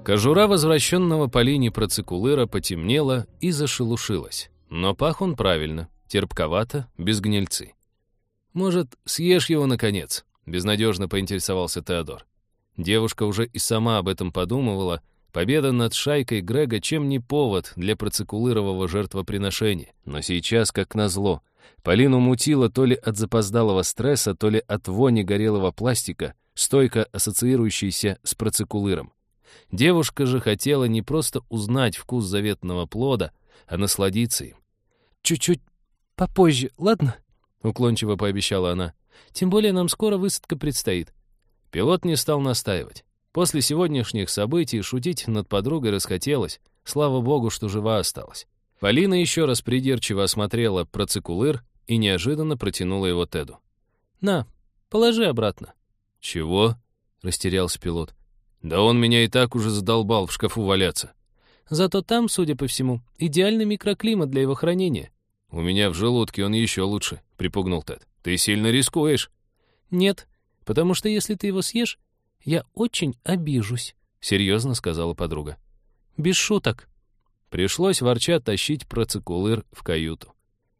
Кожура возвращенного Полине процикулыра потемнела и зашелушилась. Но пах он правильно, терпковато, без гнильцы. «Может, съешь его, наконец?» — безнадежно поинтересовался Теодор. Девушка уже и сама об этом подумывала. Победа над шайкой Грега чем не повод для процикулырового жертвоприношения. Но сейчас, как назло, Полину мутило то ли от запоздалого стресса, то ли от вони горелого пластика, стойко ассоциирующейся с процикулыром. Девушка же хотела не просто узнать вкус заветного плода, а насладиться им. «Чуть-чуть попозже, ладно?» — уклончиво пообещала она. «Тем более нам скоро высадка предстоит». Пилот не стал настаивать. После сегодняшних событий шутить над подругой расхотелось. Слава богу, что жива осталась. Полина еще раз придирчиво осмотрела процикулыр и неожиданно протянула его Теду. «На, положи обратно». «Чего?» — растерялся пилот. «Да он меня и так уже задолбал в шкафу валяться». «Зато там, судя по всему, идеальный микроклимат для его хранения». «У меня в желудке он еще лучше», — припугнул Тед. «Ты сильно рискуешь». «Нет, потому что если ты его съешь, я очень обижусь», — серьезно сказала подруга. «Без шуток». Пришлось ворча тащить процикулыр в каюту.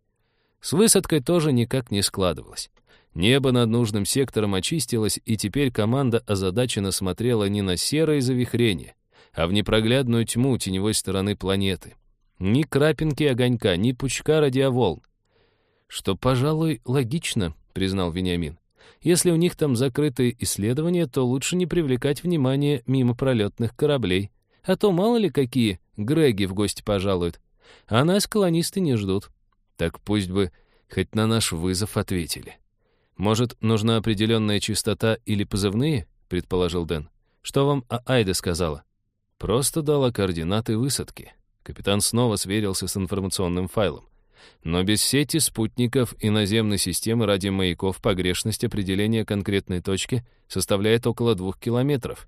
С высадкой тоже никак не складывалось. Небо над нужным сектором очистилось, и теперь команда озадаченно смотрела не на серое завихрение, а в непроглядную тьму теневой стороны планеты. Ни крапинки огонька, ни пучка радиоволн. «Что, пожалуй, логично», — признал Вениамин. «Если у них там закрытые исследования, то лучше не привлекать внимание мимо пролетных кораблей. А то мало ли какие Греги в гости пожалуют. А нас колонисты не ждут. Так пусть бы хоть на наш вызов ответили. Может, нужна определенная частота или позывные?» — предположил Дэн. «Что вам Айда сказала?» «Просто дала координаты высадки». Капитан снова сверился с информационным файлом. Но без сети спутников и наземной системы радиомаяков погрешность определения конкретной точки составляет около 2 километров.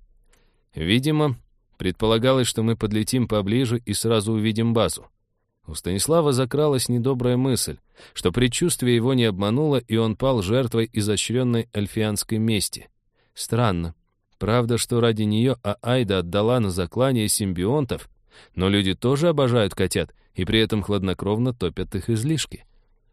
Видимо, предполагалось, что мы подлетим поближе и сразу увидим базу. У Станислава закралась недобрая мысль, что предчувствие его не обмануло, и он пал жертвой изощренной альфианской мести. Странно. Правда, что ради нее Айда отдала на заклание симбионтов, но люди тоже обожают котят и при этом хладнокровно топят их излишки.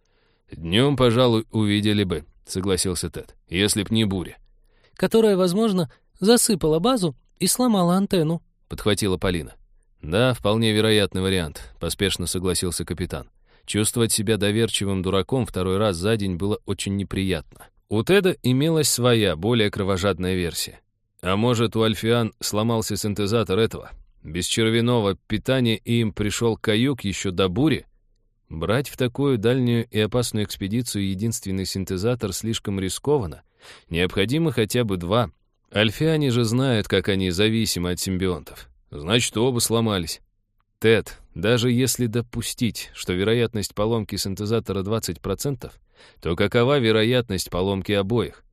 «Днем, пожалуй, увидели бы», — согласился Тед, — «если б не буря». «Которая, возможно, засыпала базу и сломала антенну», — подхватила Полина. «Да, вполне вероятный вариант», — поспешно согласился капитан. Чувствовать себя доверчивым дураком второй раз за день было очень неприятно. У Теда имелась своя, более кровожадная версия. А может, у альфиан сломался синтезатор этого? Без червяного питания им пришел каюк еще до бури? Брать в такую дальнюю и опасную экспедицию единственный синтезатор слишком рискованно. Необходимо хотя бы 2. Альфиане же знают, как они зависимы от симбионтов. Значит, оба сломались. Тед, даже если допустить, что вероятность поломки синтезатора 20%, то какова вероятность поломки обоих?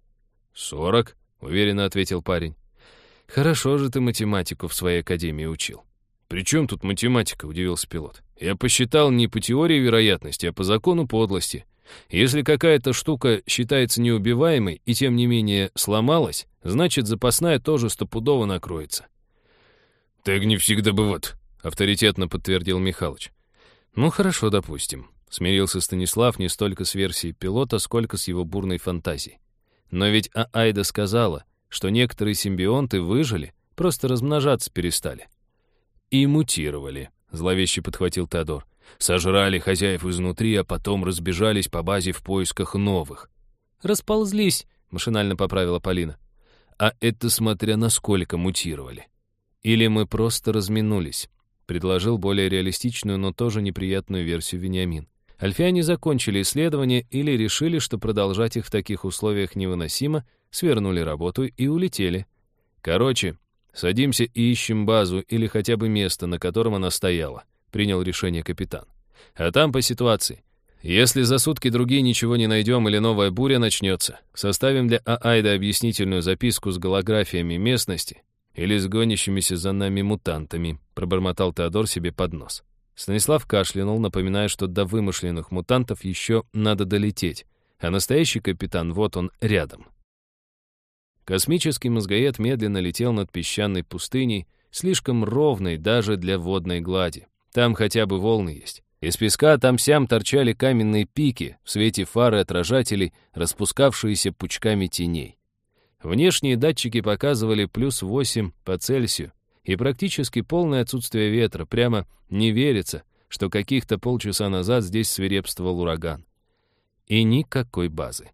40, уверенно ответил парень. Хорошо же ты математику в своей академии учил. «При чем тут математика?» — удивился пилот. «Я посчитал не по теории вероятности, а по закону подлости. Если какая-то штука считается неубиваемой и тем не менее сломалась, значит, запасная тоже стопудово накроется». «Так не всегда бывает», — авторитетно подтвердил Михалыч. «Ну хорошо, допустим», — смирился Станислав не столько с версией пилота, сколько с его бурной фантазией. «Но ведь Айда сказала, что некоторые симбионты выжили, просто размножаться перестали». «И мутировали», — зловеще подхватил Теодор. «Сожрали хозяев изнутри, а потом разбежались по базе в поисках новых». «Расползлись», — машинально поправила Полина. «А это смотря насколько мутировали. Или мы просто разминулись», — предложил более реалистичную, но тоже неприятную версию Вениамин. Альфиане закончили исследования или решили, что продолжать их в таких условиях невыносимо, свернули работу и улетели. Короче, садимся и ищем базу или хотя бы место, на котором она стояла, принял решение капитан. А там по ситуации. Если за сутки другие ничего не найдем или новая буря начнется, составим для Айда объяснительную записку с голографиями местности или с гонящимися за нами мутантами, пробормотал Теодор себе под нос. Станислав кашлянул, напоминая, что до вымышленных мутантов еще надо долететь, а настоящий капитан вот он рядом. Космический мозгоед медленно летел над песчаной пустыней, слишком ровной даже для водной глади. Там хотя бы волны есть. Из песка там-сям торчали каменные пики, в свете фар и отражателей, распускавшиеся пучками теней. Внешние датчики показывали +8 по Цельсию и практически полное отсутствие ветра. Прямо не верится, что каких-то полчаса назад здесь свирепствовал ураган. И никакой базы.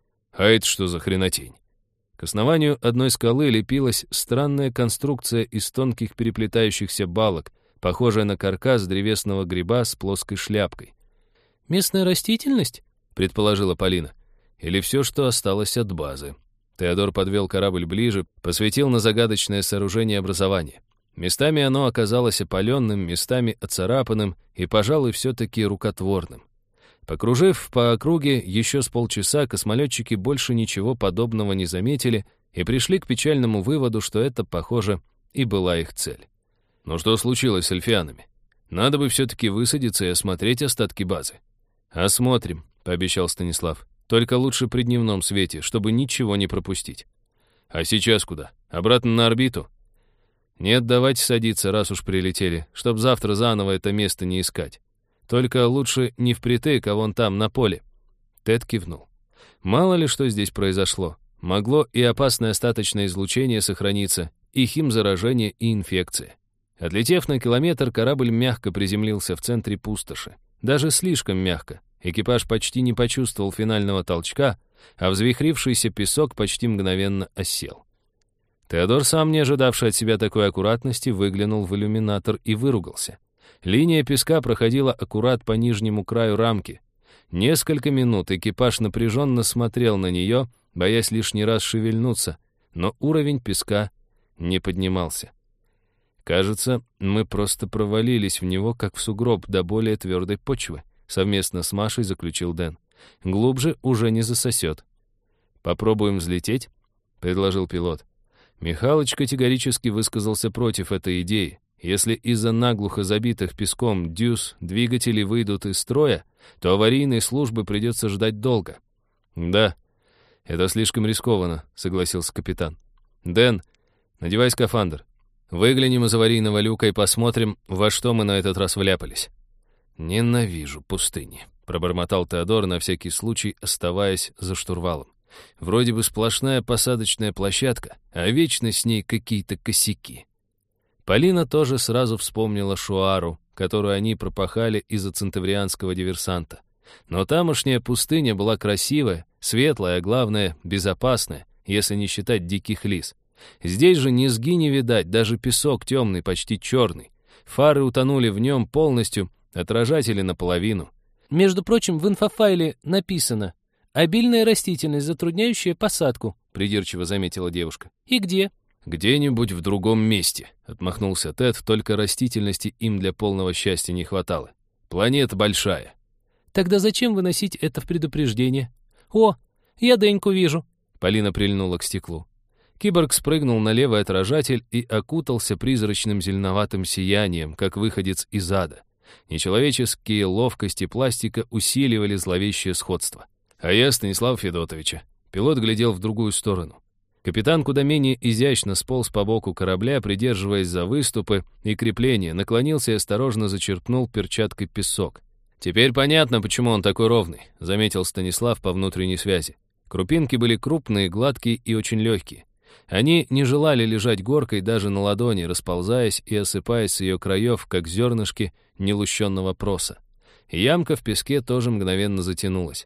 А это что за хренотень? К основанию одной скалы лепилась странная конструкция из тонких переплетающихся балок, похожая на каркас древесного гриба с плоской шляпкой. «Местная растительность?» — предположила Полина. «Или все, что осталось от базы». Теодор подвел корабль ближе, посветил на загадочное сооружение образования. Местами оно оказалось опаленным, местами оцарапанным и, пожалуй, все-таки рукотворным. Покружив по округе еще с полчаса, космолетчики больше ничего подобного не заметили и пришли к печальному выводу, что это, похоже, и была их цель. Но что случилось с эльфианами? Надо бы все-таки высадиться и осмотреть остатки базы. «Осмотрим», — пообещал Станислав. «Только лучше при дневном свете, чтобы ничего не пропустить». «А сейчас куда? Обратно на орбиту?» «Нет, давайте садиться, раз уж прилетели, чтоб завтра заново это место не искать. Только лучше не впритык, а вон там, на поле». Тед кивнул. Мало ли что здесь произошло. Могло и опасное остаточное излучение сохраниться, и химзаражение, и инфекция. Отлетев на километр, корабль мягко приземлился в центре пустоши. Даже слишком мягко. Экипаж почти не почувствовал финального толчка, а взвихрившийся песок почти мгновенно осел. Теодор, сам не ожидавший от себя такой аккуратности, выглянул в иллюминатор и выругался. Линия песка проходила аккурат по нижнему краю рамки. Несколько минут экипаж напряженно смотрел на нее, боясь лишний раз шевельнуться, но уровень песка не поднимался. «Кажется, мы просто провалились в него, как в сугроб до более твердой почвы», совместно с Машей заключил Дэн. «Глубже уже не засосет». «Попробуем взлететь?» — предложил пилот. Михалыч категорически высказался против этой идеи. Если из-за наглухо забитых песком дюз двигатели выйдут из строя, то аварийной службы придется ждать долго. «Да, это слишком рискованно», — согласился капитан. «Дэн, надевай скафандр. Выглянем из аварийного люка и посмотрим, во что мы на этот раз вляпались». «Ненавижу пустыни», — пробормотал Теодор, на всякий случай оставаясь за штурвалом. «Вроде бы сплошная посадочная площадка, а вечно с ней какие-то косяки». Полина тоже сразу вспомнила Шуару, которую они пропахали из-за центаврианского диверсанта. Но тамошняя пустыня была красивая, светлая, а главное, безопасная, если не считать диких лис. Здесь же низги не видать, даже песок темный, почти черный. Фары утонули в нем полностью, отражатели наполовину. «Между прочим, в инфофайле написано: обильная растительность, затрудняющая посадку», придирчиво заметила девушка. «И где?» «Где-нибудь в другом месте», — отмахнулся Тед, только растительности им для полного счастья не хватало. «Планета большая». «Тогда зачем выносить это в предупреждение?» «О, я Деньку вижу». Полина прильнула к стеклу. Киборг спрыгнул на левый отражатель и окутался призрачным зеленоватым сиянием, как выходец из ада. Нечеловеческие ловкости пластика усиливали зловещее сходство. «А я Станислава Федотовича». Пилот глядел в другую сторону. Капитан куда менее изящно сполз по боку корабля, придерживаясь за выступы и крепления, наклонился и осторожно зачерпнул перчаткой песок. «Теперь понятно, почему он такой ровный», — заметил Станислав по внутренней связи. Крупинки были крупные, гладкие и очень легкие. Они не желали лежать горкой даже на ладони, расползаясь и осыпаясь с ее краев, как зернышки нелущенного проса. Ямка в песке тоже мгновенно затянулась.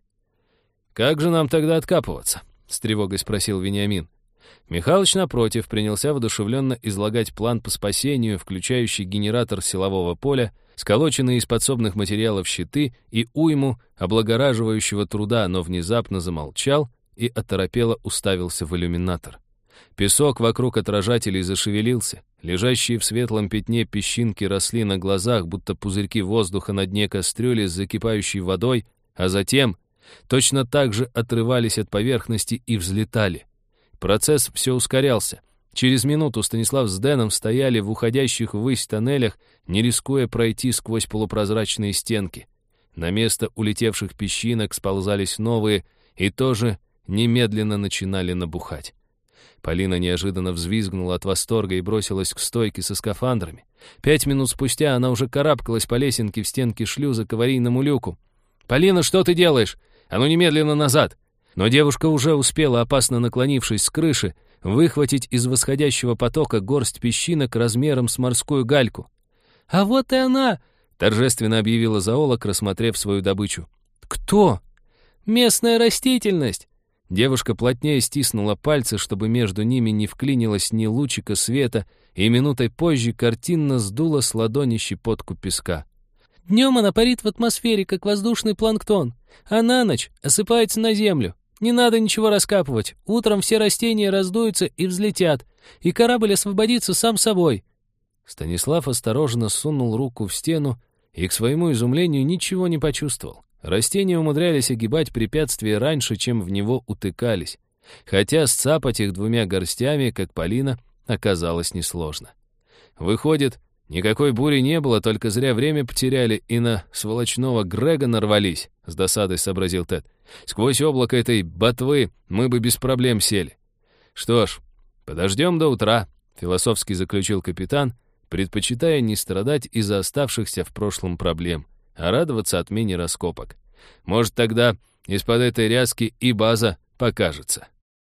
«Как же нам тогда откапываться?» — с тревогой спросил Вениамин. Михалыч, напротив, принялся воодушевленно излагать план по спасению, включающий генератор силового поля, сколоченные из подсобных материалов щиты и уйму облагораживающего труда, но внезапно замолчал и оторопело уставился в иллюминатор. Песок вокруг отражателей зашевелился, лежащие в светлом пятне песчинки росли на глазах, будто пузырьки воздуха на дне кастрюли с закипающей водой, а затем точно так же отрывались от поверхности и взлетали. Процесс все ускорялся. Через минуту Станислав с Дэном стояли в уходящих ввысь тоннелях, не рискуя пройти сквозь полупрозрачные стенки. На место улетевших песчинок сползались новые и тоже немедленно начинали набухать. Полина неожиданно взвизгнула от восторга и бросилась к стойке со скафандрами. 5 минут спустя она уже карабкалась по лесенке в стенке шлюза к аварийному люку. «Полина, что ты делаешь? А ну немедленно назад!» Но девушка уже успела, опасно наклонившись с крыши, выхватить из восходящего потока горсть песчинок размером с морскую гальку. «А вот и она!» — торжественно объявила зоолог, рассмотрев свою добычу. «Кто?» «Местная растительность!» Девушка плотнее стиснула пальцы, чтобы между ними не вклинилось ни лучика света, и минутой позже картинно сдула с ладони щепотку песка. «Днем она парит в атмосфере, как воздушный планктон, а на ночь осыпается на землю. Не надо ничего раскапывать. Утром все растения раздуются и взлетят, и корабль освободится сам собой». Станислав осторожно сунул руку в стену и, к своему изумлению, ничего не почувствовал. Растения умудрялись огибать препятствия раньше, чем в него утыкались, хотя сцапать их 2 горстями, как Полина, оказалось несложно. Выходит, никакой бури не было, только зря время потеряли и на сволочного Грега нарвались, с досадой сообразил Тед. Сквозь облако этой ботвы мы бы без проблем сели. Что ж, подождем до утра, философски заключил капитан, предпочитая не страдать из-за оставшихся в прошлом проблем, а радоваться отмене раскопок. Может, тогда из-под этой ряски и база покажется.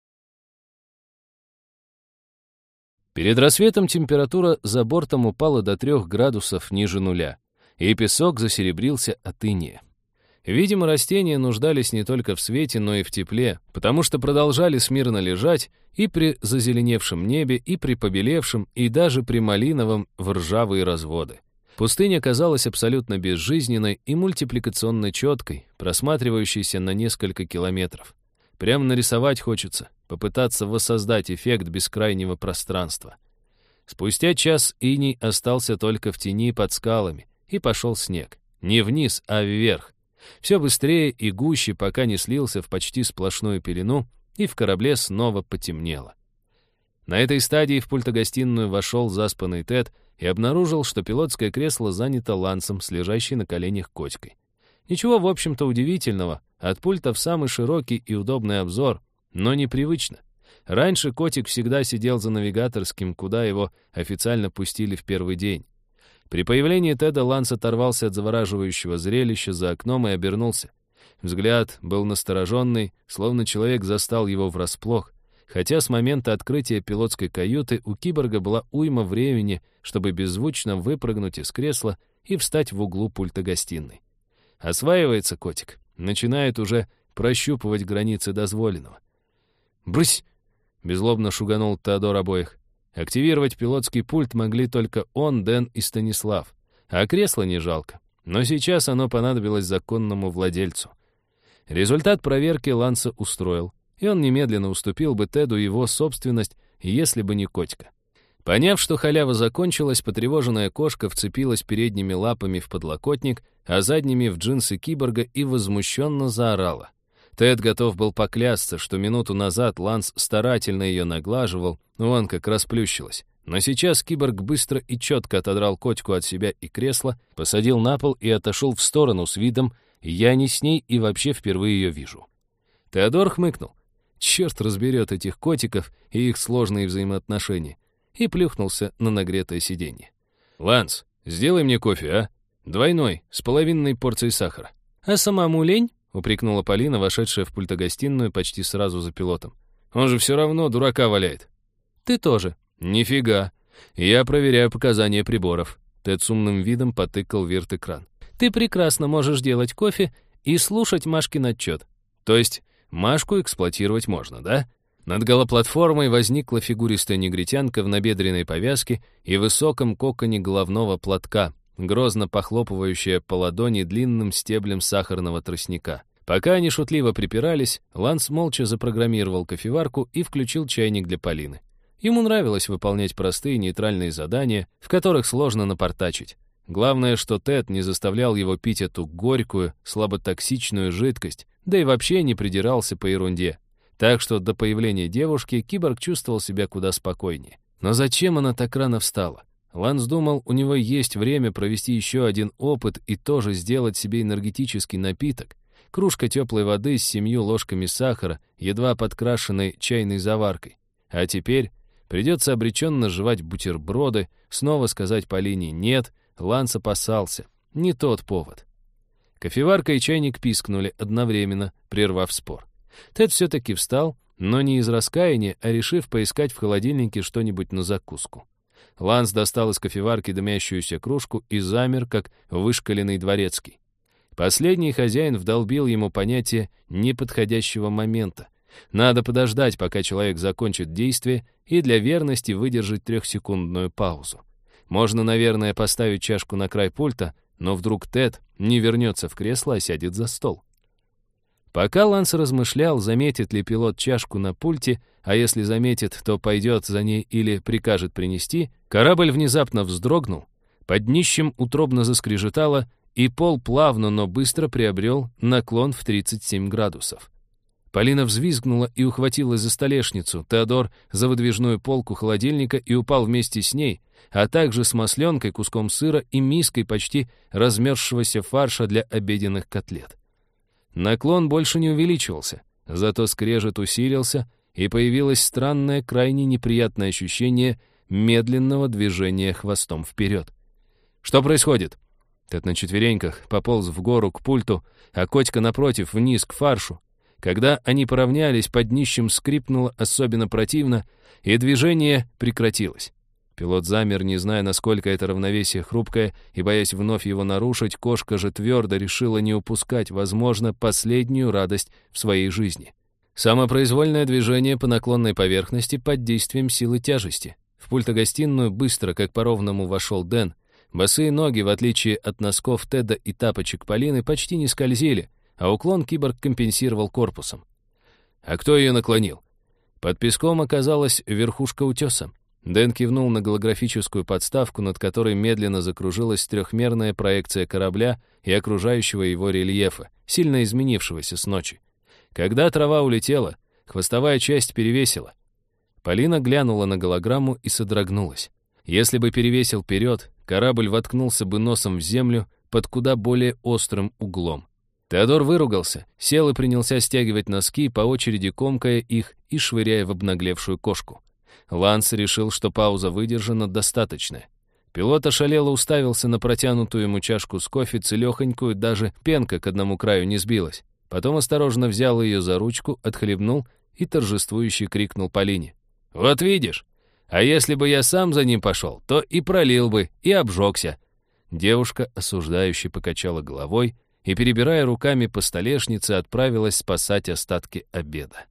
Перед рассветом температура за бортом упала до 3 градусов ниже нуля, и песок засеребрился от инея. Видимо, растения нуждались не только в свете, но и в тепле, потому что продолжали смирно лежать и при зазеленевшем небе, и при побелевшем, и даже при малиновом в ржавые разводы. Пустыня казалась абсолютно безжизненной и мультипликационно четкой, просматривающейся на несколько километров. Прямо нарисовать хочется, попытаться воссоздать эффект бескрайнего пространства. Спустя час иней остался только в тени под скалами, и пошел снег. Не вниз, а вверх. Все быстрее и гуще, пока не слился в почти сплошную пелену, и в корабле снова потемнело. На этой стадии в пультогостиную вошел заспанный Тед и обнаружил, что пилотское кресло занято Лансом с лежащей на коленях Котькой. Ничего, в общем-то, удивительного. От пульта в самый широкий и удобный обзор, но непривычно. Раньше Котик всегда сидел за навигаторским, куда его официально пустили в первый день. При появлении Теда Ланс оторвался от завораживающего зрелища за окном и обернулся. Взгляд был настороженный, словно человек застал его врасплох, хотя с момента открытия пилотской каюты у киборга была уйма времени, чтобы беззвучно выпрыгнуть из кресла и встать в углу пульта гостиной. Осваивается котик, начинает уже прощупывать границы дозволенного. «Брысь!» — беззлобно шуганул Теодор обоих. Активировать пилотский пульт могли только он, Дэн и Станислав, а кресло не жалко. Но сейчас оно понадобилось законному владельцу. Результат проверки Ланса устроил, и он немедленно уступил бы Теду его собственность, если бы не Котька. Поняв, что халява закончилась, потревоженная кошка вцепилась передними лапами в подлокотник, а задними в джинсы киборга и возмущенно заорала. Тед готов был поклясться, что минуту назад Ланс старательно ее наглаживал, вон как расплющилась. Но сейчас киборг быстро и четко отодрал Котьку от себя и кресла, посадил на пол и отошел в сторону с видом «я не с ней и вообще впервые ее вижу». Теодор хмыкнул. Черт разберет этих котиков и их сложные взаимоотношения. И плюхнулся на нагретое сиденье. «Ланс, сделай мне кофе, а? Двойной, с половиной порцией сахара». «А самому лень?» — упрекнула Полина, вошедшая в пультогостиную почти сразу за пилотом. «Он же все равно дурака валяет». «Ты тоже». «Нифига. Я проверяю показания приборов». Тед с умным видом потыкал вирт-экран. «Ты прекрасно можешь делать кофе и слушать Машкин отчет». «То есть Машку эксплуатировать можно, да?» Над голоплатформой возникла фигуристая негритянка в набедренной повязке и высоком коконе головного платка, грозно похлопывающая по ладони длинным стеблем сахарного тростника. Пока они шутливо припирались, Ланс молча запрограммировал кофеварку и включил чайник для Полины. Ему нравилось выполнять простые нейтральные задания, в которых сложно напортачить. Главное, что Тед не заставлял его пить эту горькую, слаботоксичную жидкость, да и вообще не придирался по ерунде. Так что до появления девушки киборг чувствовал себя куда спокойнее. Но зачем она так рано встала? Ланс думал, у него есть время провести еще один опыт и тоже сделать себе энергетический напиток. Кружка теплой воды с 7 ложками сахара, едва подкрашенной чайной заваркой. А теперь придется обреченно жевать бутерброды, снова сказать Полине «нет», Ланс опасался. Не тот повод. Кофеварка и чайник пискнули одновременно, прервав спор. Тед все-таки встал, но не из раскаяния, а решив поискать в холодильнике что-нибудь на закуску. Ланс достал из кофеварки дымящуюся кружку и замер, как вышкаленный дворецкий. Последний хозяин вдолбил ему понятие неподходящего момента. Надо подождать, пока человек закончит действие, и для верности выдержать 3-секундную паузу. Можно, наверное, поставить чашку на край пульта, но вдруг Тед не вернется в кресло, а сядет за стол. Пока Ланс размышлял, заметит ли пилот чашку на пульте, а если заметит, то пойдет за ней или прикажет принести, корабль внезапно вздрогнул, под днищем утробно заскрежетало, и пол плавно, но быстро приобрел наклон в 37 градусов. Полина взвизгнула и ухватилась за столешницу, Теодор — за выдвижную полку холодильника и упал вместе с ней, а также с масленкой, куском сыра и миской почти размерзшегося фарша для обеденных котлет. Наклон больше не увеличивался, зато скрежет усилился, и появилось странное, крайне неприятное ощущение медленного движения хвостом вперед. «Что происходит?» Тед на четвереньках пополз в гору к пульту, а Котька напротив вниз к фаршу. Когда они поравнялись, под днищем скрипнуло особенно противно, и движение прекратилось. Пилот замер, не зная, насколько это равновесие хрупкое, и, боясь вновь его нарушить, кошка же твердо решила не упускать, возможно, последнюю радость в своей жизни. Самопроизвольное движение по наклонной поверхности под действием силы тяжести. В пультогостиную быстро, как по ровному, вошел Дэн. Босые ноги, в отличие от носков Теда и тапочек Полины, почти не скользили, а уклон киборг компенсировал корпусом. «А кто ее наклонил?» Под песком оказалась верхушка утеса. Дэн кивнул на голографическую подставку, над которой медленно закружилась трехмерная проекция корабля и окружающего его рельефа, сильно изменившегося с ночи. Когда трава улетела, хвостовая часть перевесила. Полина глянула на голограмму и содрогнулась. Если бы перевесил вперед, корабль воткнулся бы носом в землю под куда более острым углом. Теодор выругался, сел и принялся стягивать носки, по очереди комкая их и швыряя в обнаглевшую кошку. Ланс решил, что пауза выдержана достаточная. Пилот ошалело уставился на протянутую ему чашку с кофе, целехонькую, даже пенка к одному краю не сбилась. Потом осторожно взял ее за ручку, отхлебнул и торжествующе крикнул Полине. «Вот видишь! А если бы я сам за ним пошел, то и пролил бы, и обжегся». Девушка осуждающе покачала головой и, перебирая руками по столешнице, отправилась спасать остатки обеда.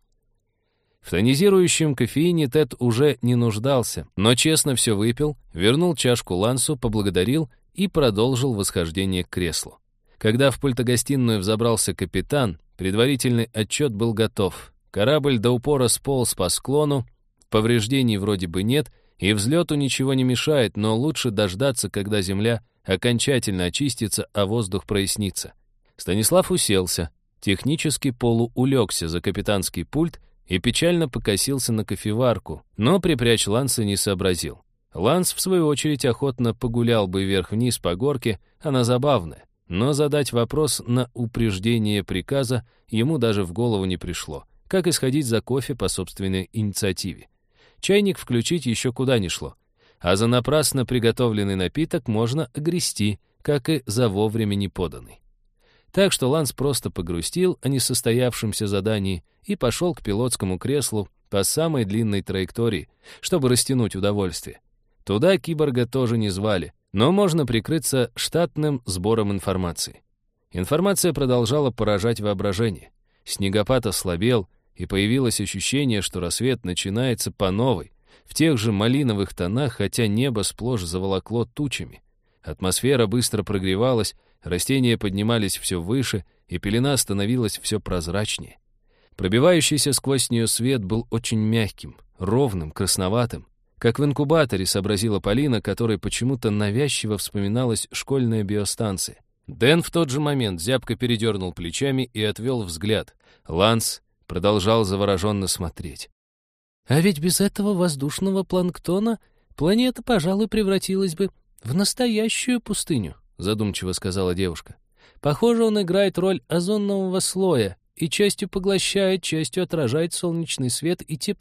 В тонизирующем кофеине Тед уже не нуждался, но честно все выпил, вернул чашку Лансу, поблагодарил и продолжил восхождение к креслу. Когда в пультогостиную взобрался капитан, предварительный отчет был готов. Корабль до упора сполз по склону, повреждений вроде бы нет, и взлету ничего не мешает, но лучше дождаться, когда земля окончательно очистится, а воздух прояснится. Станислав уселся, технически полуулегся за капитанский пульт и печально покосился на кофеварку, но припрячь Ланса не сообразил. Ланс, в свою очередь, охотно погулял бы вверх-вниз по горке, она забавная, но задать вопрос на упреждение приказа ему даже в голову не пришло, как и сходить за кофе по собственной инициативе. Чайник включить еще куда ни шло, а за напрасно приготовленный напиток можно огрести, как и за вовремя не поданный. Так что Ланс просто погрустил о несостоявшемся задании и пошел к пилотскому креслу по самой длинной траектории, чтобы растянуть удовольствие. Туда киборга тоже не звали, но можно прикрыться штатным сбором информации. Информация продолжала поражать воображение. Снегопад ослабел, и появилось ощущение, что рассвет начинается по новой, в тех же малиновых тонах, хотя небо сплошь заволокло тучами. Атмосфера быстро прогревалась, растения поднимались все выше, и пелена становилась все прозрачнее. Пробивающийся сквозь нее свет был очень мягким, ровным, красноватым. Как в инкубаторе, сообразила Полина, которой почему-то навязчиво вспоминалась школьная биостанция. Дэн в тот же момент зябко передернул плечами и отвел взгляд. Ланс продолжал завороженно смотреть. «А ведь без этого воздушного планктона планета, пожалуй, превратилась бы в настоящую пустыню», задумчиво сказала девушка. «Похоже, он играет роль озонового слоя и частью поглощает, частью отражает солнечный свет и тепло.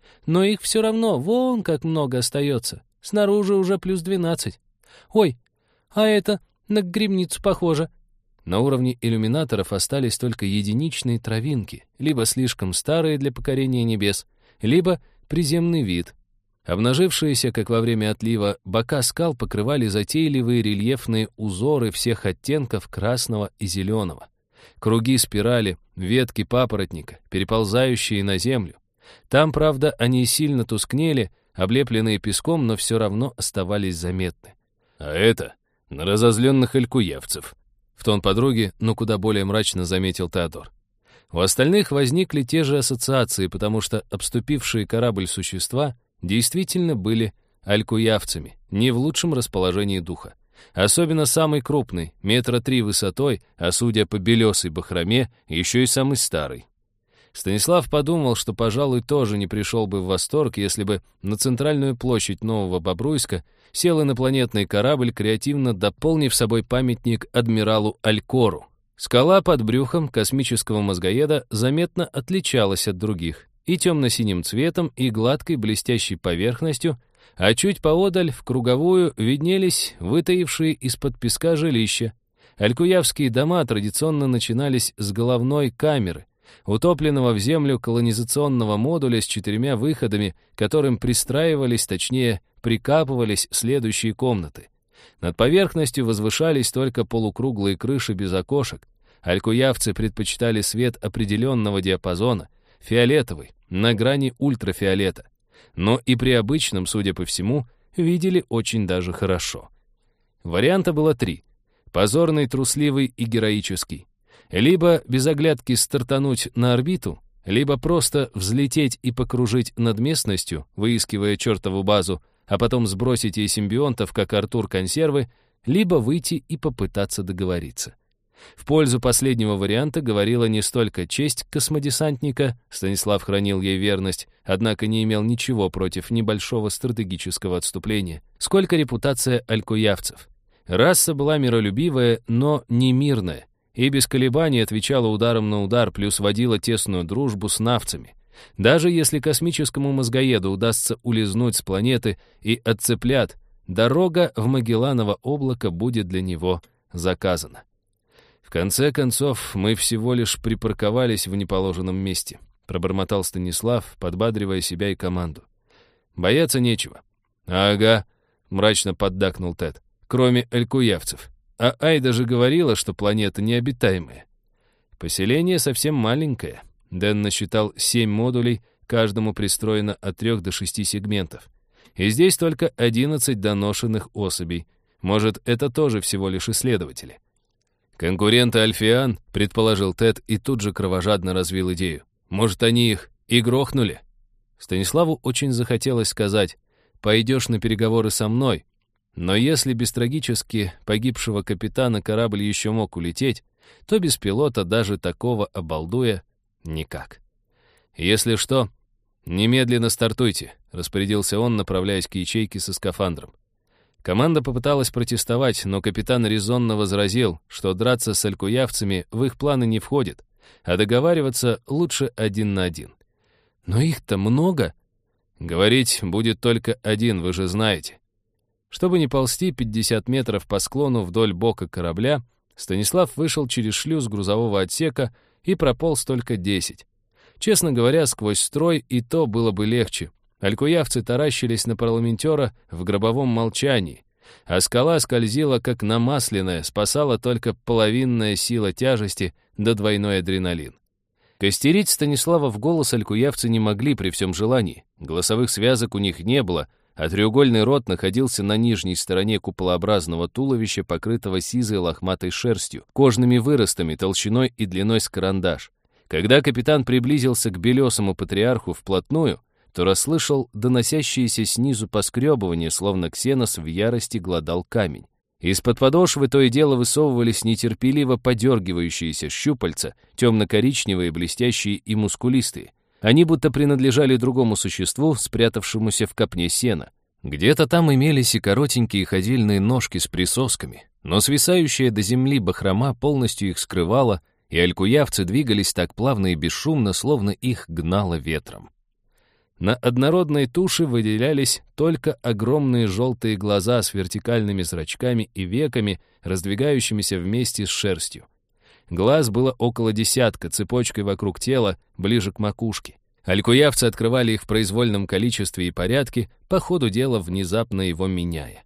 Но их все равно вон как много остается. Снаружи уже плюс 12. Ой, а это на грибницу похоже. На уровне иллюминаторов остались только единичные травинки, либо слишком старые для покорения небес, либо приземный вид. Обнажившиеся, как во время отлива, бока скал покрывали затейливые рельефные узоры всех оттенков красного и зеленого. Круги спирали, ветки папоротника, переползающие на землю. Там, правда, они сильно тускнели, облепленные песком, но все равно оставались заметны. «А это на разозленных элькуявцев», — в тон подруги, но куда более мрачно заметил Теодор. У остальных возникли те же ассоциации, потому что обступившие корабль существа действительно были алькуявцами, не в лучшем расположении духа. Особенно самый крупный, 3 метра высотой, а судя по белесой бахроме, еще и самый старый. Станислав подумал, что, пожалуй, тоже не пришел бы в восторг, если бы на центральную площадь Нового Бобруйска сел инопланетный корабль, креативно дополнив собой памятник адмиралу Алькору. Скала под брюхом космического мозгоеда заметно отличалась от других и темно-синим цветом, и гладкой блестящей поверхностью, а чуть поодаль в круговую виднелись вытаившие из-под песка жилища. Алькуявские дома традиционно начинались с головной камеры, утопленного в землю колонизационного модуля с 4 выходами, к которым пристраивались, точнее, прикапывались следующие комнаты. Над поверхностью возвышались только полукруглые крыши без окошек. Алькуявцы предпочитали свет определенного диапазона, фиолетовый, на грани ультрафиолета. Но и при обычном, судя по всему, видели очень даже хорошо. Варианта было 3. Позорный, трусливый и героический. Либо без оглядки стартануть на орбиту, либо просто взлететь и покружить над местностью, выискивая чертову базу, а потом сбросить ей симбионтов, как Артур консервы, либо выйти и попытаться договориться. В пользу последнего варианта говорила не столько честь космодесантника, Станислав хранил ей верность, однако не имел ничего против небольшого стратегического отступления, сколько репутация алькуявцев. Раса была миролюбивая, но не мирная, и без колебаний отвечала ударом на удар, плюс водила тесную дружбу с навцами. Даже если космическому мозгоеду удастся улизнуть с планеты и от цыплят, дорога в Магелланово облако будет для него заказана. «В конце концов, мы всего лишь припарковались в неположенном месте», пробормотал Станислав, подбадривая себя и команду. «Бояться нечего». «Ага», — мрачно поддакнул Тед, «кроме алькуявцев. А Айда же говорила, что планета необитаемая». «Поселение совсем маленькое». Дэн насчитал 7 модулей, каждому пристроено от 3 до 6 сегментов. И здесь только 11 доношенных особей. Может, это тоже всего лишь исследователи. «Конкуренты Альфиан», — предположил Тед и тут же кровожадно развил идею. «Может, они их и грохнули?» Станиславу очень захотелось сказать: «Пойдешь на переговоры со мной». Но если без трагически погибшего капитана корабль еще мог улететь, то без пилота даже такого обалдуя никак. «Если что, немедленно стартуйте», — распорядился он, направляясь к ячейке со скафандром. Команда попыталась протестовать, но капитан резонно возразил, что драться с алькуявцами в их планы не входит, а договариваться лучше 1 на 1. «Но их-то много!» «Говорить будет только один, вы же знаете». Чтобы не ползти 50 метров по склону вдоль бока корабля, Станислав вышел через шлюз грузового отсека и прополз только 10. Честно говоря, сквозь строй и то было бы легче. Алькуявцы таращились на парламентера в гробовом молчании, а скала скользила как намасленная, спасала только половинная сила тяжести да двойной адреналин. Костерить Станислава в голос алькуявцы не могли при всем желании. Голосовых связок у них не было, а треугольный рот находился на нижней стороне куполообразного туловища, покрытого сизой лохматой шерстью, кожными выростами, толщиной и длиной с карандаш. Когда капитан приблизился к белесому патриарху вплотную, то расслышал доносящиеся снизу поскребывания, словно Ксенос в ярости глодал камень. Из-под подошвы то и дело высовывались нетерпеливо подергивающиеся щупальца, темно-коричневые, блестящие и мускулистые. Они будто принадлежали другому существу, спрятавшемуся в копне сена. Где-то там имелись и коротенькие ходильные ножки с присосками, но свисающая до земли бахрома полностью их скрывала, и алькуявцы двигались так плавно и бесшумно, словно их гнало ветром. На однородной туше выделялись только огромные желтые глаза с вертикальными зрачками и веками, раздвигающимися вместе с шерстью. Глаз было около десятка, цепочкой вокруг тела, ближе к макушке. Алькуявцы открывали их в произвольном количестве и порядке, по ходу дела внезапно его меняя.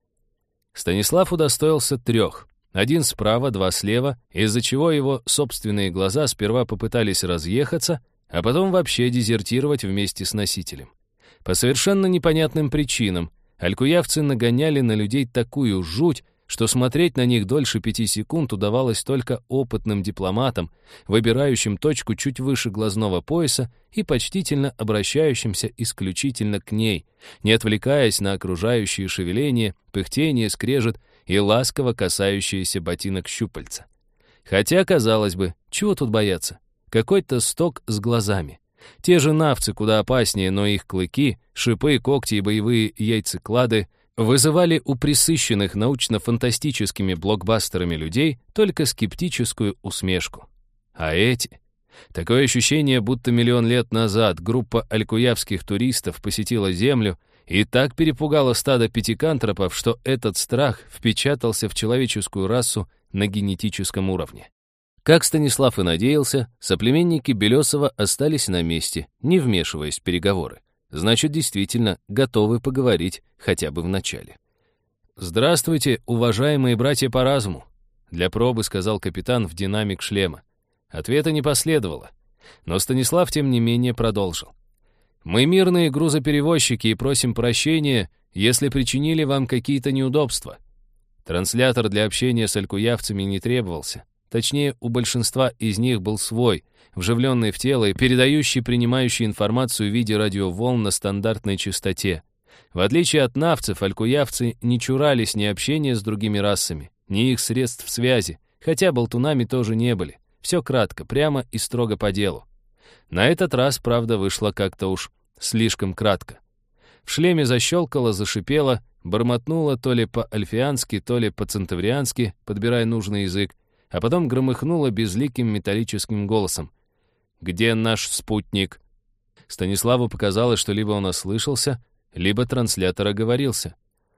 Станислав удостоился 3. 1 справа, 2 слева, из-за чего его собственные глаза сперва попытались разъехаться, а потом вообще дезертировать вместе с носителем. По совершенно непонятным причинам алькуявцы нагоняли на людей такую жуть, что смотреть на них дольше 5 секунд удавалось только опытным дипломатам, выбирающим точку чуть выше глазного пояса и почтительно обращающимся исключительно к ней, не отвлекаясь на окружающие шевеления, пыхтение, скрежет и ласково касающиеся ботинок щупальца. Хотя, казалось бы, чего тут бояться? Какой-то сток с глазами. Те же навцы куда опаснее, но их клыки, шипы, когти и боевые яйцеклады вызывали у пресыщенных научно-фантастическими блокбастерами людей только скептическую усмешку. А эти? Такое ощущение, будто миллион лет назад группа алькуявских туристов посетила Землю и так перепугала стадо пятикантропов, что этот страх впечатался в человеческую расу на генетическом уровне. Как Станислав и надеялся, соплеменники Белесова остались на месте, не вмешиваясь в переговоры. Значит, действительно готовы поговорить хотя бы в начале. «Здравствуйте, уважаемые братья по разуму», — для пробы сказал капитан в динамик шлема. Ответа не последовало, но Станислав, тем не менее, продолжил. «Мы мирные грузоперевозчики и просим прощения, если причинили вам какие-то неудобства». Транслятор для общения с алькуявцами не требовался. Точнее, у большинства из них был свой, вживленный в тело и передающий, принимающий информацию в виде радиоволн на стандартной частоте. В отличие от навцев, алькуявцы не чурались ни общения с другими расами, ни их средств связи, хотя болтунами тоже не были. Все кратко, прямо и строго по делу. На этот раз, правда, вышло как-то уж слишком кратко. В шлеме защелкало, зашипело, бормотнуло то ли по-альфиански, то ли по-центавриански, подбирая нужный язык, а потом громыхнуло безликим металлическим голосом. «Где наш спутник?» Станиславу показалось, что либо он ослышался, либо транслятор оговорился.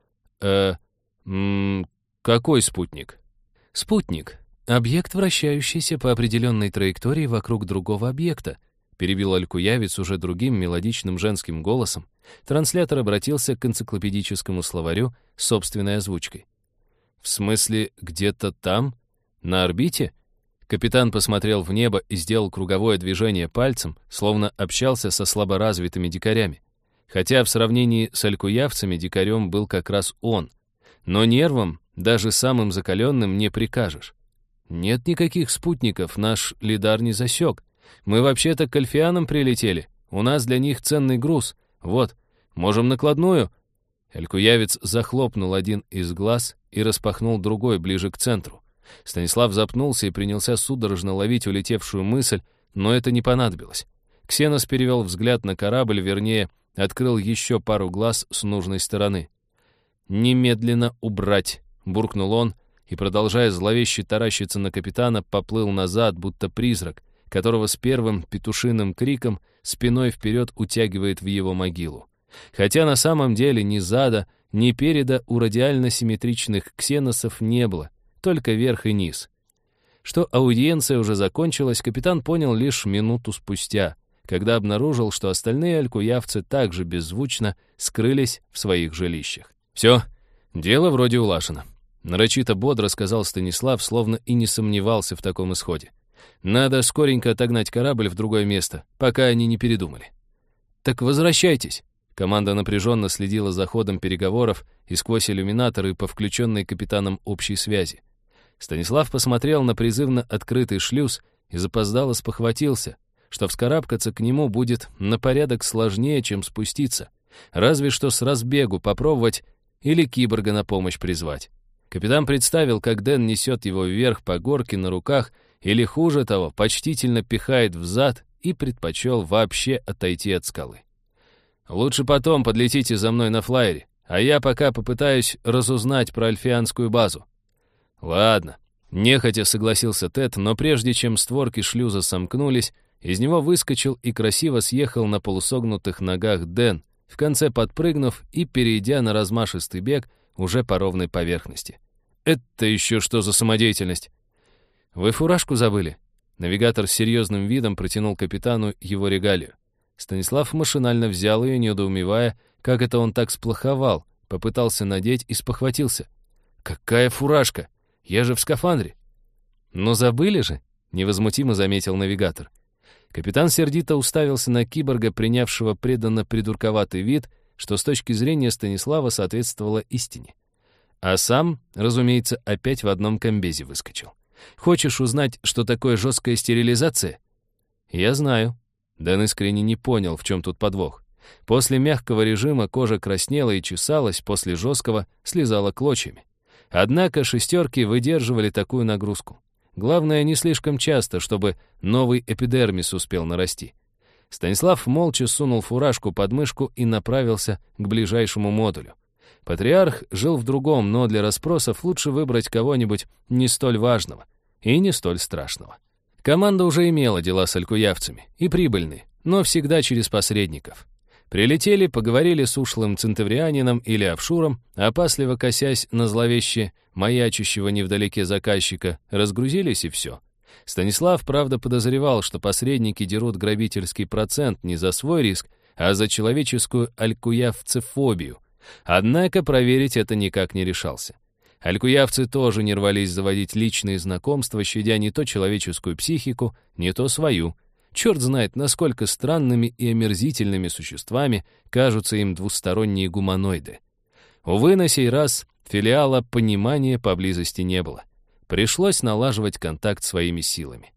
Какой спутник?» «Спутник. Объект, вращающийся по определенной траектории вокруг другого объекта», перебил алькуявец уже другим мелодичным женским голосом. Транслятор обратился к энциклопедическому словарю с собственной озвучкой. «В смысле, где-то там? На орбите?» Капитан посмотрел в небо и сделал круговое движение пальцем, словно общался со слаборазвитыми дикарями. Хотя в сравнении с алькуявцами дикарем был как раз он. Но нервам, даже самым закаленным, не прикажешь. «Нет никаких спутников, наш лидар не засек. Мы вообще-то к альфианам прилетели. У нас для них ценный груз. Вот, можем накладную». Алькуявец захлопнул один из глаз и распахнул другой ближе к центру. Станислав запнулся и принялся судорожно ловить улетевшую мысль, но это не понадобилось. Ксенос перевел взгляд на корабль, вернее, открыл еще пару глаз с нужной стороны. «Немедленно убрать», — буркнул он, и, продолжая зловеще таращиться на капитана, поплыл назад, будто призрак, которого с первым петушиным криком спиной вперед утягивает в его могилу. Хотя на самом деле ни зада, ни переда у радиально-симметричных ксеносов не было, только верх и низ. Что аудиенция уже закончилась, капитан понял лишь минуту спустя, когда обнаружил, что остальные алькуявцы также беззвучно скрылись в своих жилищах. «Все, дело вроде улажено», — нарочито бодро сказал Станислав, словно и не сомневался в таком исходе. «Надо скоренько отогнать корабль в другое место, пока они не передумали». «Так возвращайтесь». Команда напряженно следила за ходом переговоров и сквозь иллюминаторы по включенной капитаном общей связи. Станислав посмотрел на призывно открытый шлюз и запоздало спохватился, что вскарабкаться к нему будет на порядок сложнее, чем спуститься. Разве что с разбегу попробовать или киборга на помощь призвать. Капитан представил, как Дэн несет его вверх по горке на руках или, хуже того, почтительно пихает взад и предпочел вообще отойти от скалы. «Лучше потом подлетите за мной на флайере, а я пока попытаюсь разузнать про альфианскую базу». «Ладно», — нехотя согласился Тед, но прежде чем створки шлюза сомкнулись, Из него выскочил и красиво съехал на полусогнутых ногах Дэн, в конце подпрыгнув и перейдя на размашистый бег уже по ровной поверхности. «Это еще что за самодеятельность?» «Вы фуражку забыли?» Навигатор с серьезным видом протянул капитану его регалию. Станислав машинально взял ее, недоумевая, как это он так сплоховал, попытался надеть и спохватился. «Какая фуражка? Я же в скафандре!» «Но забыли же!» — невозмутимо заметил навигатор. Капитан сердито уставился на киборга, принявшего преданно придурковатый вид, что с точки зрения Станислава соответствовало истине. А сам, разумеется, опять в одном комбезе выскочил. «Хочешь узнать, что такое жесткая стерилизация?» «Я знаю». Дэн искренне не понял, в чем тут подвох. После мягкого режима кожа краснела и чесалась, после жесткого слезала клочьями. Однако шестерки выдерживали такую нагрузку. Главное, не слишком часто, чтобы новый эпидермис успел нарасти. Станислав молча сунул фуражку под мышку и направился к ближайшему модулю. Патриарх жил в другом, но для расспросов лучше выбрать кого-нибудь не столь важного и не столь страшного. Команда уже имела дела с алькуявцами, и прибыльные, но всегда через посредников. Прилетели, поговорили с ушлым центаврианином или офшуром, опасливо косясь на зловеще маячащего невдалеке заказчика, разгрузились и все. Станислав, правда, подозревал, что посредники дерут грабительский процент не за свой риск, а за человеческую алькуявцефобию. Однако проверить это никак не решался. Алькуявцы тоже не рвались заводить личные знакомства, щадя не то человеческую психику, не то свою. Черт знает, насколько странными и омерзительными существами кажутся им двусторонние гуманоиды. Увы, на сей раз филиала понимания поблизости не было. Пришлось налаживать контакт своими силами.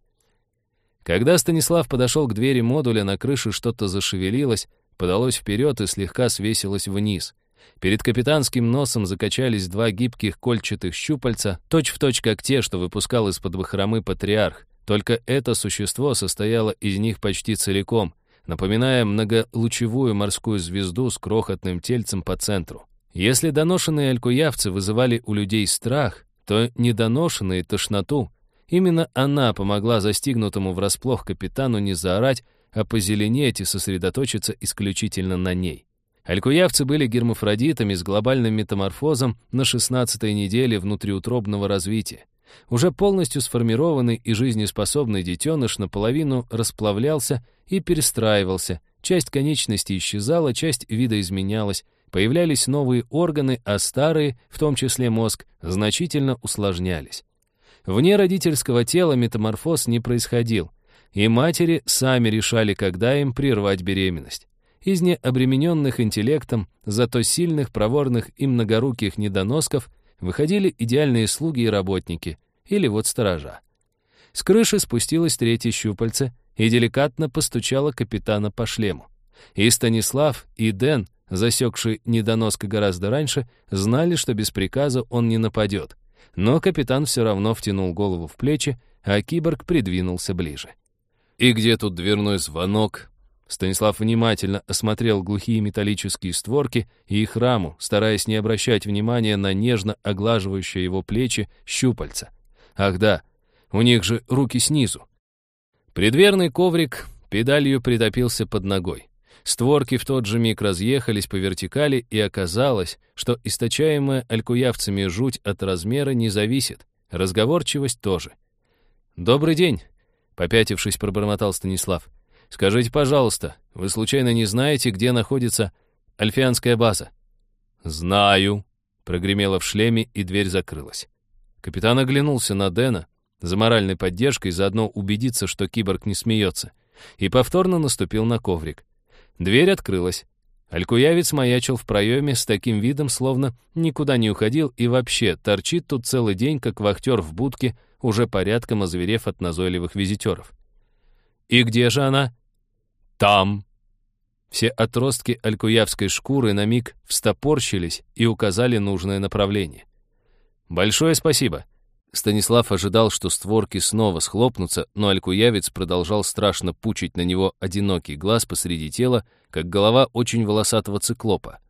Когда Станислав подошел к двери модуля, на крыше что-то зашевелилось, подалось вперед и слегка свесилось вниз. Перед капитанским носом закачались два гибких кольчатых щупальца, точь-в-точь как те, что выпускал из-под бахромы патриарх. Только это существо состояло из них почти целиком, напоминая многолучевую морскую звезду с крохотным тельцем по центру. Если доношенные алькуявцы вызывали у людей страх, то недоношенные — тошноту. Именно она помогла застигнутому врасплох капитану не заорать, а позеленеть и сосредоточиться исключительно на ней. Алькуявцы были гермафродитами с глобальным метаморфозом на 16-й неделе внутриутробного развития. Уже полностью сформированный и жизнеспособный детеныш наполовину расплавлялся и перестраивался, часть конечностей исчезала, часть вида изменялась, появлялись новые органы, а старые, в том числе мозг, значительно усложнялись. Вне родительского тела метаморфоз не происходил, и матери сами решали, когда им прервать беременность. Из необремененных интеллектом, зато сильных, проворных и многоруких недоносков выходили идеальные слуги и работники, или вот сторожа. С крыши спустилось третье щупальце и деликатно постучало капитана по шлему. И Станислав, и Дэн, засекший недоноска гораздо раньше, знали, что без приказа он не нападет. Но капитан все равно втянул голову в плечи, а киборг придвинулся ближе. «И где тут дверной звонок?» Станислав внимательно осмотрел глухие металлические створки и их раму, стараясь не обращать внимания на нежно оглаживающее его плечи щупальца. Ах да, у них же руки снизу. Преддверный коврик педалью притопился под ногой. Створки в тот же миг разъехались по вертикали, и оказалось, что источаемая алькуявцами жуть от размера не зависит, разговорчивость тоже. «Добрый день», — попятившись, пробормотал Станислав. «Скажите, пожалуйста, вы случайно не знаете, где находится альфианская база?» «Знаю», — прогремело в шлеме, и дверь закрылась. Капитан оглянулся на Дэна за моральной поддержкой, заодно убедиться, что киборг не смеется, и повторно наступил на коврик. Дверь открылась. Алькуявец маячил в проеме с таким видом, словно никуда не уходил и вообще торчит тут целый день, как вахтер в будке, уже порядком озверев от назойливых визитеров. «И где же она?» «Там». Все отростки алькуявской шкуры на миг встопорщились и указали нужное направление. «Большое спасибо». Станислав ожидал, что створки снова схлопнутся, но алькуявец продолжал страшно пучить на него одинокий глаз посреди тела, как голова очень волосатого циклопа.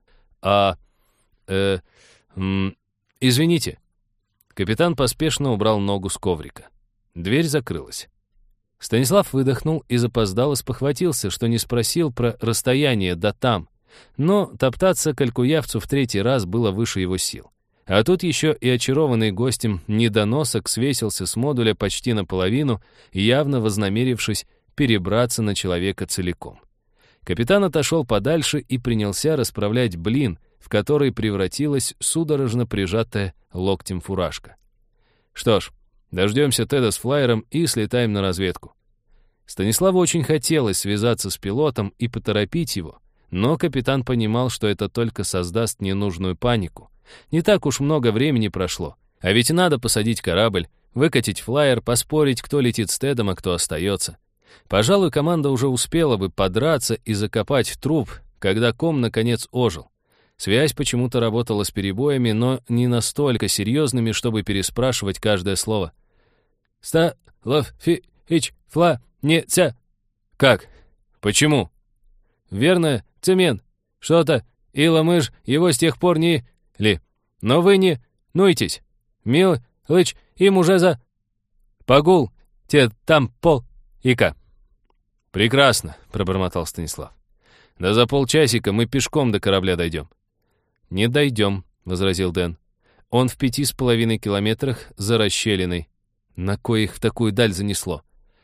«Извините». Капитан поспешно убрал ногу с коврика. Дверь закрылась. Станислав выдохнул и запоздало спохватился, что не спросил про расстояние до там. Но топтаться к Алькуявцу в третий раз было выше его сил. А тут еще и очарованный гостем недоносок свесился с модуля почти наполовину, явно вознамерившись перебраться на человека целиком. Капитан отошел подальше и принялся расправлять блин, в который превратилась судорожно прижатая локтем фуражка. Что ж, дождемся Теда с флайером и слетаем на разведку. Станиславу очень хотелось связаться с пилотом и поторопить его, но капитан понимал, что это только создаст ненужную панику. Не так уж много времени прошло, а ведь надо посадить корабль, выкатить флайер, поспорить, кто летит с Тедом, а кто остается. Пожалуй, команда уже успела бы подраться и закопать труп, когда ком наконец ожил. Связь почему-то работала с перебоями, но не настолько серьезными, чтобы переспрашивать каждое слово. «Ста-лов-фи-ич, фла-не-ся». «Как? Почему?» «Верно, цемент. Что-то, ила мы ж его с тех пор не ли. Но вы не нуйтесь. Мил-лыч им уже за... Погул, те там пол-ика». «Прекрасно», — пробормотал Станислав. «Да за полчасика мы пешком до корабля дойдем». «Не дойдем», — возразил Дэн. «Он в 5,5 километрах за расщелиной. На кой их в такую даль занесло?»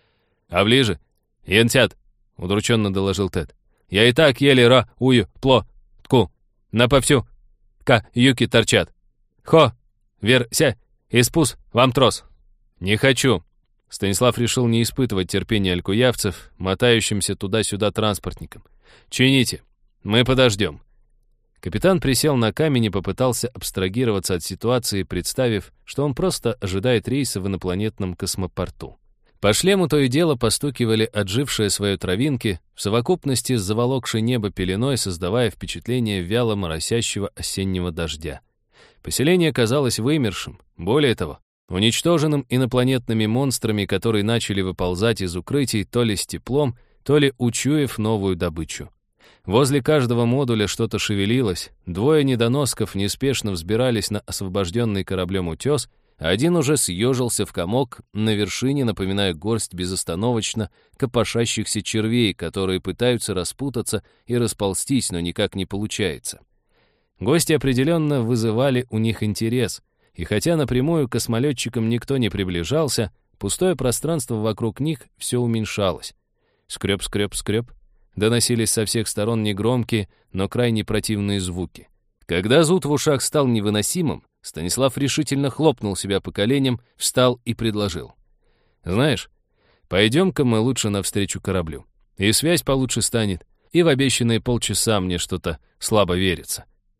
«А ближе? Янтят», — удрученно доложил Тед. «Я и так еле ра-ую-пло-тку. На повсю ка-юки торчат. Хо, вер-ся, испус, вам трос». «Не хочу». Станислав решил не испытывать терпения алькуявцев, мотающимся туда-сюда транспортником. «Чините, мы подождем». Капитан присел на камень и попытался абстрагироваться от ситуации, представив, что он просто ожидает рейса в инопланетном космопорту. По шлему то и дело постукивали отжившие свои травинки, в совокупности с заволокшей небо пеленой, создавая впечатление вяло моросящего осеннего дождя. Поселение казалось вымершим, более того, уничтоженным инопланетными монстрами, которые начали выползать из укрытий то ли с теплом, то ли учуяв новую добычу. Возле каждого модуля что-то шевелилось, двое недоносков неспешно взбирались на освобожденный кораблем утес, а один уже съежился в комок на вершине, напоминая горсть безостановочно копошащихся червей, которые пытаются распутаться и расползтись, но никак не получается. Гости определенно вызывали у них интерес, и хотя напрямую к космолетчикам никто не приближался, пустое пространство вокруг них все уменьшалось. Скреб-скреб-скреб. Доносились со всех сторон негромкие, но крайне противные звуки. Когда зуд в ушах стал невыносимым, Станислав решительно хлопнул себя по коленям, встал и предложил. «Знаешь, пойдем-ка мы лучше навстречу кораблю. И связь получше станет, и в обещанные полчаса мне что-то слабо верится».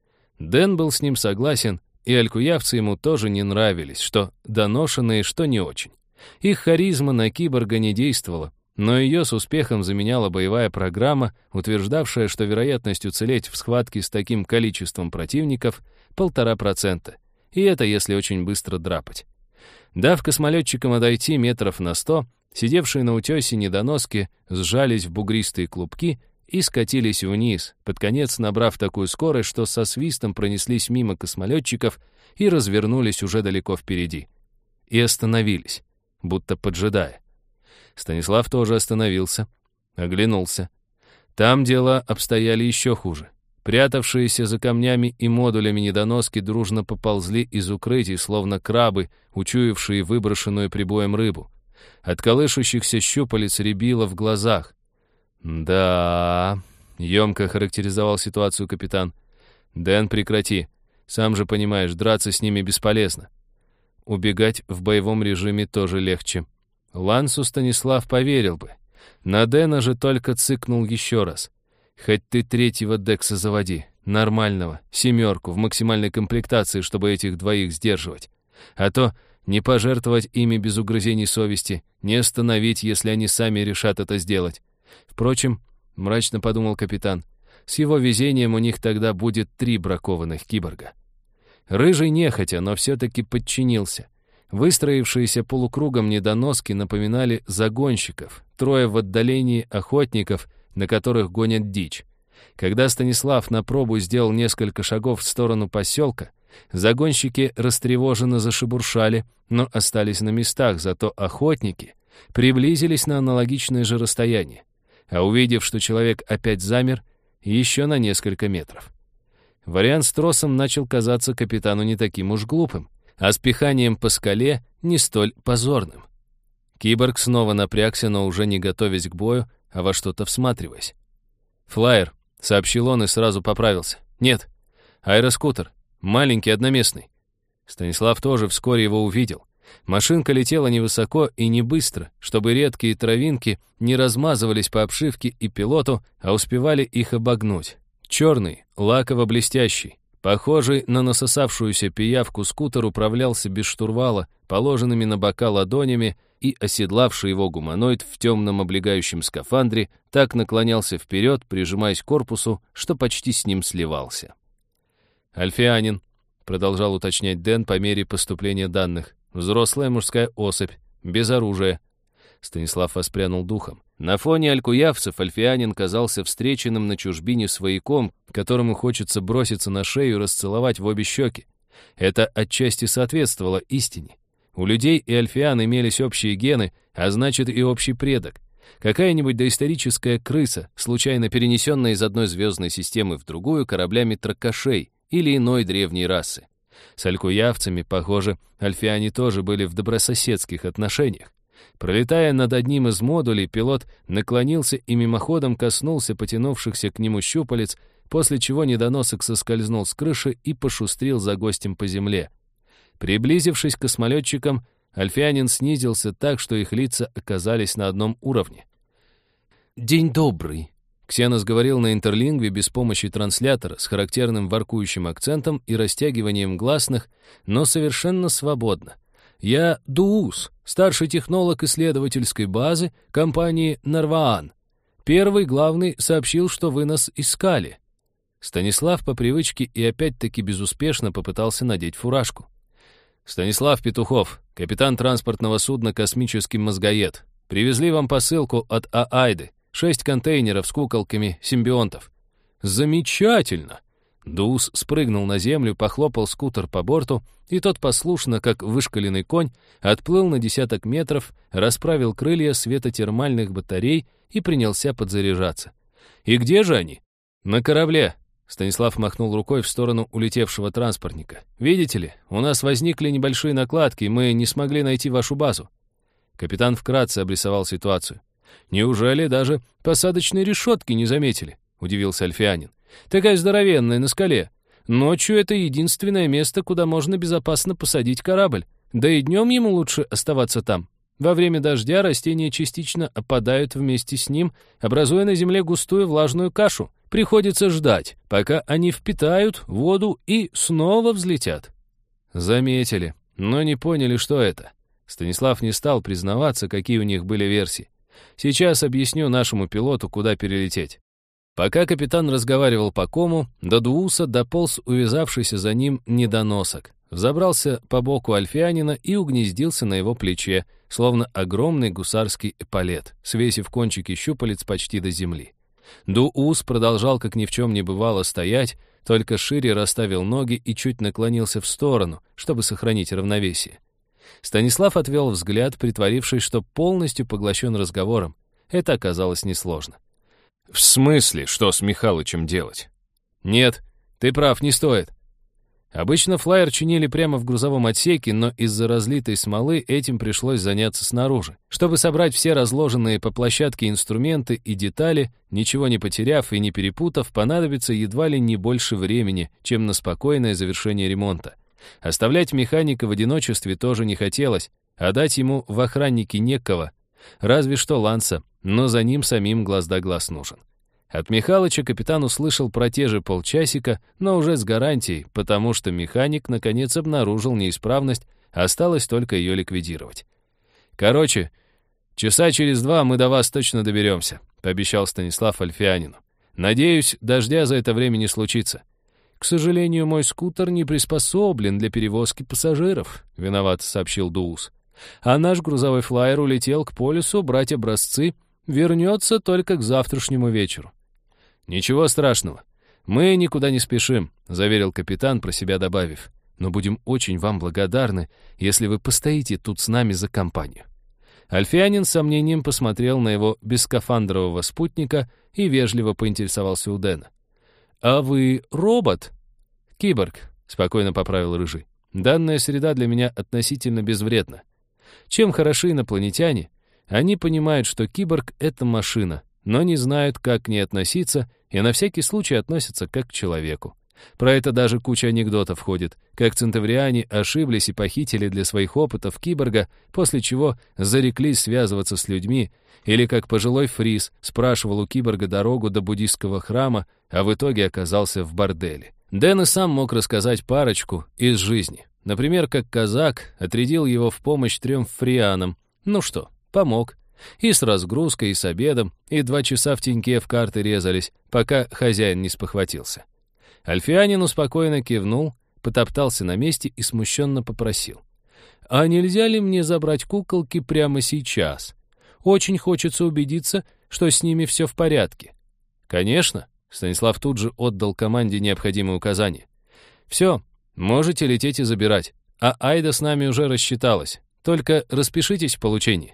Дэн был с ним согласен, и алькуявцы ему тоже не нравились, что доношенные, что не очень. Их харизма на киборга не действовала, но ее с успехом заменяла боевая программа, утверждавшая, что вероятность уцелеть в схватке с таким количеством противников 1,5%, и это если очень быстро драпать. Дав космолетчикам отойти метров на 100, сидевшие на утесе недоноски сжались в бугристые клубки и скатились вниз, под конец набрав такую скорость, что со свистом пронеслись мимо космолетчиков и развернулись уже далеко впереди. И остановились, будто поджидая. Станислав тоже остановился, оглянулся. Там дела обстояли еще хуже. Прятавшиеся за камнями и модулями недоноски дружно поползли из укрытий, словно крабы, учуявшие выброшенную прибоем рыбу. От колышущихся щупалец рябило в глазах. «Да...» — емко характеризовал ситуацию капитан. «Дэн, прекрати. Сам же понимаешь, драться с ними бесполезно. Убегать в боевом режиме тоже легче». Лансу Станислав поверил бы. На Дэна же только цыкнул еще раз. «Хоть ты третьего Декса заводи, нормального, 7 в максимальной комплектации, чтобы этих двоих сдерживать. А то не пожертвовать ими без угрызений совести, не остановить, если они сами решат это сделать. Впрочем, мрачно подумал капитан, с его везением у них тогда будет 3 бракованных киборга». Рыжий нехотя, но все-таки подчинился. Выстроившиеся полукругом недоноски напоминали загонщиков, 3 в отдалении охотников, на которых гонят дичь. Когда Станислав на пробу сделал несколько шагов в сторону поселка, загонщики растревоженно зашебуршали, но остались на местах, зато охотники приблизились на аналогичное же расстояние, а увидев, что человек опять замер, еще на несколько метров. Вариант с тросом начал казаться капитану не таким уж глупым, а с пиханием по скале не столь позорным. Киборг снова напрягся, но уже не готовясь к бою, а во что-то всматриваясь. «Флайер», — сообщил он и сразу поправился. «Нет, аэроскутер, маленький, одноместный». Станислав тоже вскоре его увидел. Машинка летела невысоко и не быстро, чтобы редкие травинки не размазывались по обшивке и пилоту, а успевали их обогнуть. Черный, лаково-блестящий, похожий на насосавшуюся пиявку скутер управлялся без штурвала, положенными на бока ладонями, и оседлавший его гуманоид в темном облегающем скафандре так наклонялся вперед, прижимаясь к корпусу, что почти с ним сливался. «Альфианин», — продолжал уточнять Дэн по мере поступления данных, «взрослая мужская особь, без оружия». Станислав воспрянул духом. На фоне алькуявцев альфианин казался встреченным на чужбине свояком, которому хочется броситься на шею и расцеловать в обе щеки. Это отчасти соответствовало истине. У людей и альфиан имелись общие гены, а значит и общий предок. Какая-нибудь доисторическая крыса, случайно перенесенная из одной звездной системы в другую кораблями тракашей или иной древней расы. С алькуявцами, похоже, альфиане тоже были в добрососедских отношениях. Пролетая над одним из модулей, пилот наклонился и мимоходом коснулся потянувшихся к нему щупалец, после чего недоносок соскользнул с крыши и пошустрил за гостем по земле. Приблизившись к космолетчикам, альфианин снизился так, что их лица оказались на одном уровне. «День добрый», — Ксенос говорил на интерлингве без помощи транслятора с характерным воркующим акцентом и растягиванием гласных, но совершенно свободно. «Я Дуус, старший технолог исследовательской базы компании «Нарваан». Первый главный сообщил, что вы нас искали». Станислав по привычке и опять-таки безуспешно попытался надеть фуражку. «Станислав Петухов, капитан транспортного судна «Космический мозгоед». Привезли вам посылку от Аайды. 6 контейнеров с куколками симбионтов». «Замечательно!» Дуус спрыгнул на землю, похлопал скутер по борту, и тот послушно, как вышкаленный конь, отплыл на десяток метров, расправил крылья светотермальных батарей и принялся подзаряжаться. «И где же они?» «На корабле», — Станислав махнул рукой в сторону улетевшего транспортника. «Видите ли, у нас возникли небольшие накладки, мы не смогли найти вашу базу». Капитан вкратце обрисовал ситуацию. «Неужели даже посадочной решетки не заметили?» — удивился альфианин. «Такая здоровенная на скале. Ночью это единственное место, куда можно безопасно посадить корабль. Да и днем ему лучше оставаться там. Во время дождя растения частично опадают вместе с ним, образуя на земле густую влажную кашу. Приходится ждать, пока они впитают воду и снова взлетят». Заметили, но не поняли, что это. Станислав не стал признаваться, какие у них были версии. «Сейчас объясню нашему пилоту, куда перелететь». Пока капитан разговаривал по кому, до Дууса дополз увязавшийся за ним недоносок, взобрался по боку альфианина и угнездился на его плече, словно огромный гусарский эполет, свесив кончики щупалец почти до земли. Дуус продолжал, как ни в чем не бывало, стоять, только шире расставил ноги и чуть наклонился в сторону, чтобы сохранить равновесие. Станислав отвел взгляд, притворившись, что полностью поглощен разговором. Это оказалось несложно. «В смысле, что с Михалычем делать?» «Нет, ты прав, не стоит». Обычно флайер чинили прямо в грузовом отсеке, но из-за разлитой смолы этим пришлось заняться снаружи. Чтобы собрать все разложенные по площадке инструменты и детали, ничего не потеряв и не перепутав, понадобится едва ли не больше времени, чем на спокойное завершение ремонта. Оставлять механика в одиночестве тоже не хотелось, а дать ему в охранники некого, разве что Ланса, но за ним самим глаз да глаз нужен. От Михалыча капитан услышал про те же полчасика, но уже с гарантией, потому что механик наконец обнаружил неисправность, осталось только ее ликвидировать. «Короче, часа через 2 мы до вас точно доберемся», — пообещал Станислав альфианину. «Надеюсь, дождя за это время не случится». «К сожалению, мой скутер не приспособлен для перевозки пассажиров», — виноват сообщил Дуус. «А наш грузовой флайер улетел к полюсу брать образцы, вернется только к завтрашнему вечеру». «Ничего страшного. Мы никуда не спешим», — заверил капитан, про себя добавив. «Но будем очень вам благодарны, если вы постоите тут с нами за компанию». Альфианин с сомнением посмотрел на его бесскафандрового спутника и вежливо поинтересовался у Дэна. «А вы робот?» «Киборг», — спокойно поправил Рыжий. «Данная среда для меня относительно безвредна. Чем хороши инопланетяне? Они понимают, что киборг — это машина, но не знают, как к ней относиться, и на всякий случай относятся как к человеку. Про это даже куча анекдотов ходит, как центавриане ошиблись и похитили для своих опытов киборга, после чего зареклись связываться с людьми, или как пожилой фриз спрашивал у киборга дорогу до буддийского храма, а в итоге оказался в борделе. Дэн и сам мог рассказать парочку из жизни. Например, как казак отрядил его в помощь 3 фрианам. Ну что, помог. И с разгрузкой, и с обедом, и 2 часа в теньке в карты резались, пока хозяин не спохватился. Альфианин спокойно кивнул, потоптался на месте и смущенно попросил. «А нельзя ли мне забрать куколки прямо сейчас? Очень хочется убедиться, что с ними все в порядке». «Конечно», — Станислав тут же отдал команде необходимые указания. «Все, можете лететь и забирать, а Айда с нами уже рассчиталась, только распишитесь в получении».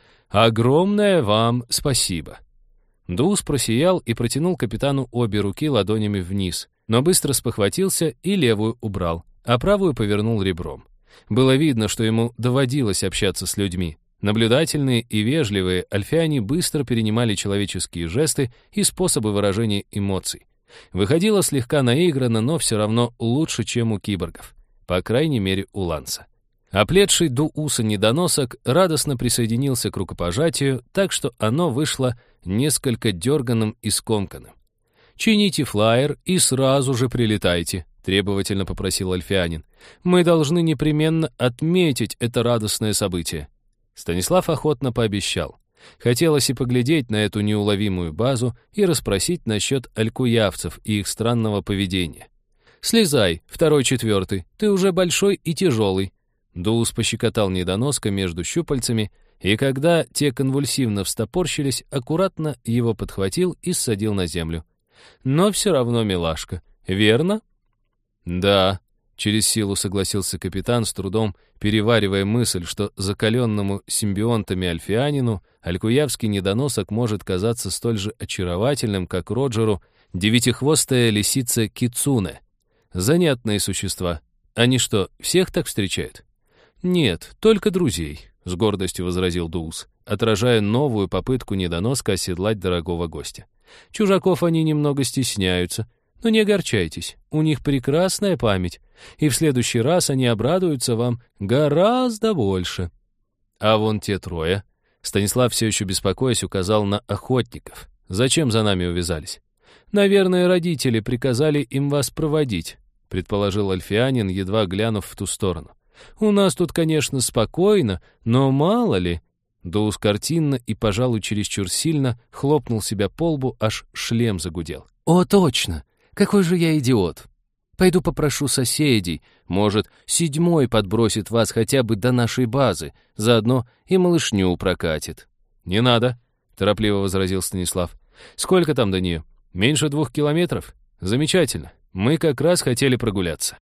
«Огромное вам спасибо». Дуус просиял и протянул капитану обе руки ладонями вниз, но быстро спохватился и левую убрал, а правую повернул ребром. Было видно, что ему доводилось общаться с людьми. Наблюдательные и вежливые альфиане быстро перенимали человеческие жесты и способы выражения эмоций. Выходило слегка наигранно, но все равно лучше, чем у киборгов. По крайней мере, у Ланса. Оплетший Дууса недоносок радостно присоединился к рукопожатию, так что оно вышло несколько дерганым и скомканным. «Чините флаер и сразу же прилетайте», — требовательно попросил альфианин. «Мы должны непременно отметить это радостное событие». Станислав охотно пообещал. Хотелось и поглядеть на эту неуловимую базу и расспросить насчет алькуявцев и их странного поведения. «Слезай, 2-й, 4-й, ты уже большой и тяжелый». Дуус пощекотал недоноска между щупальцами, и когда те конвульсивно встопорщились, аккуратно его подхватил и ссадил на землю. «Но все равно милашка, верно?» «Да», — через силу согласился капитан, с трудом переваривая мысль, что закаленному симбионтами альфианину алькуявский недоносок может казаться столь же очаровательным, как Роджеру девятихвостая лисица Кицуне. Занятные существа. Они что, всех так встречают? «Нет, только друзей», — с гордостью возразил Дуус, отражая новую попытку недоноска оседлать дорогого гостя. «Чужаков они немного стесняются, но не огорчайтесь, у них прекрасная память, и в следующий раз они обрадуются вам гораздо больше». «А вон те 3», — Станислав, все еще беспокоясь, указал на охотников. «Зачем за нами увязались?» «Наверное, родители приказали им вас проводить», — предположил альфианин, едва глянув в ту сторону. «У нас тут, конечно, спокойно, но мало ли...» Дуус картинно и, пожалуй, чересчур сильно хлопнул себя по лбу, аж шлем загудел. «О, точно! Какой же я идиот! Пойду попрошу соседей, может, 7-й подбросит вас хотя бы до нашей базы, заодно и малышню прокатит». «Не надо», — торопливо возразил Станислав. «Сколько там до нее? Меньше 2 километров? Замечательно. Мы как раз хотели прогуляться».